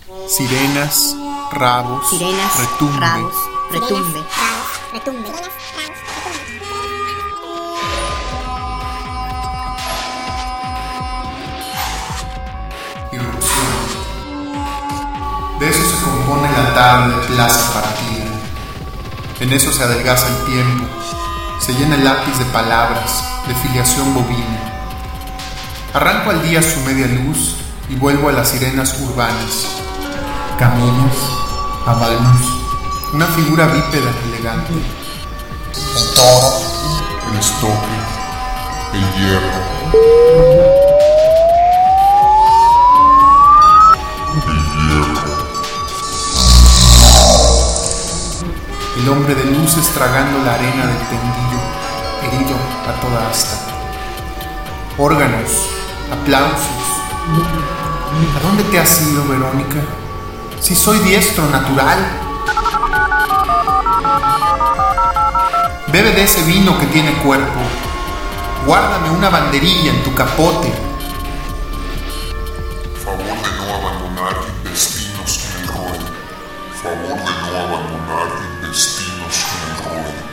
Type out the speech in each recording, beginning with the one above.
Sirenas, rabos, retumbe. Rabos, retumbe. Irrupción. De eso se compone la tarde plaza partida. En eso se adelgaza el tiempo, se llena el lápiz de palabras, de filiación bovina. Arranco al día su media luz y vuelvo a las sirenas urbanas. Caminos, habanos, una figura bípeda elegante. El toro, el estoque, el hierro, el hombre de luces tragando la arena del tendido, herido a toda asta. Órganos, aplausos. ¿A dónde te has ido, Verónica? Si soy diestro natural. Bebe de ese vino que tiene cuerpo. Guárdame una banderilla en tu capote. favor de no abandonar intestinos en el ruedo, favor de no abandonar intestinos en el ruedo.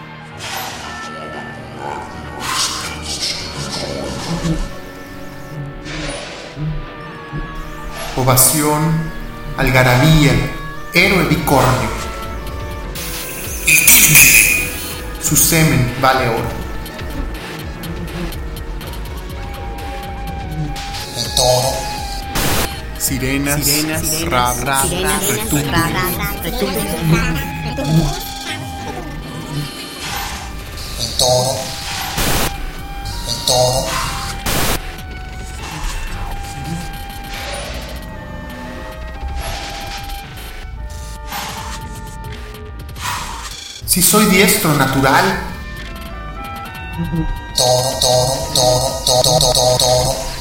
Ovación, algarabía, héroe bicornio. Su semen vale oro. el toro, Sirenas, rabos, retumbe. el toro, el toro, Si soy diestro natural. toro, toro, toro, toro, toro, toro.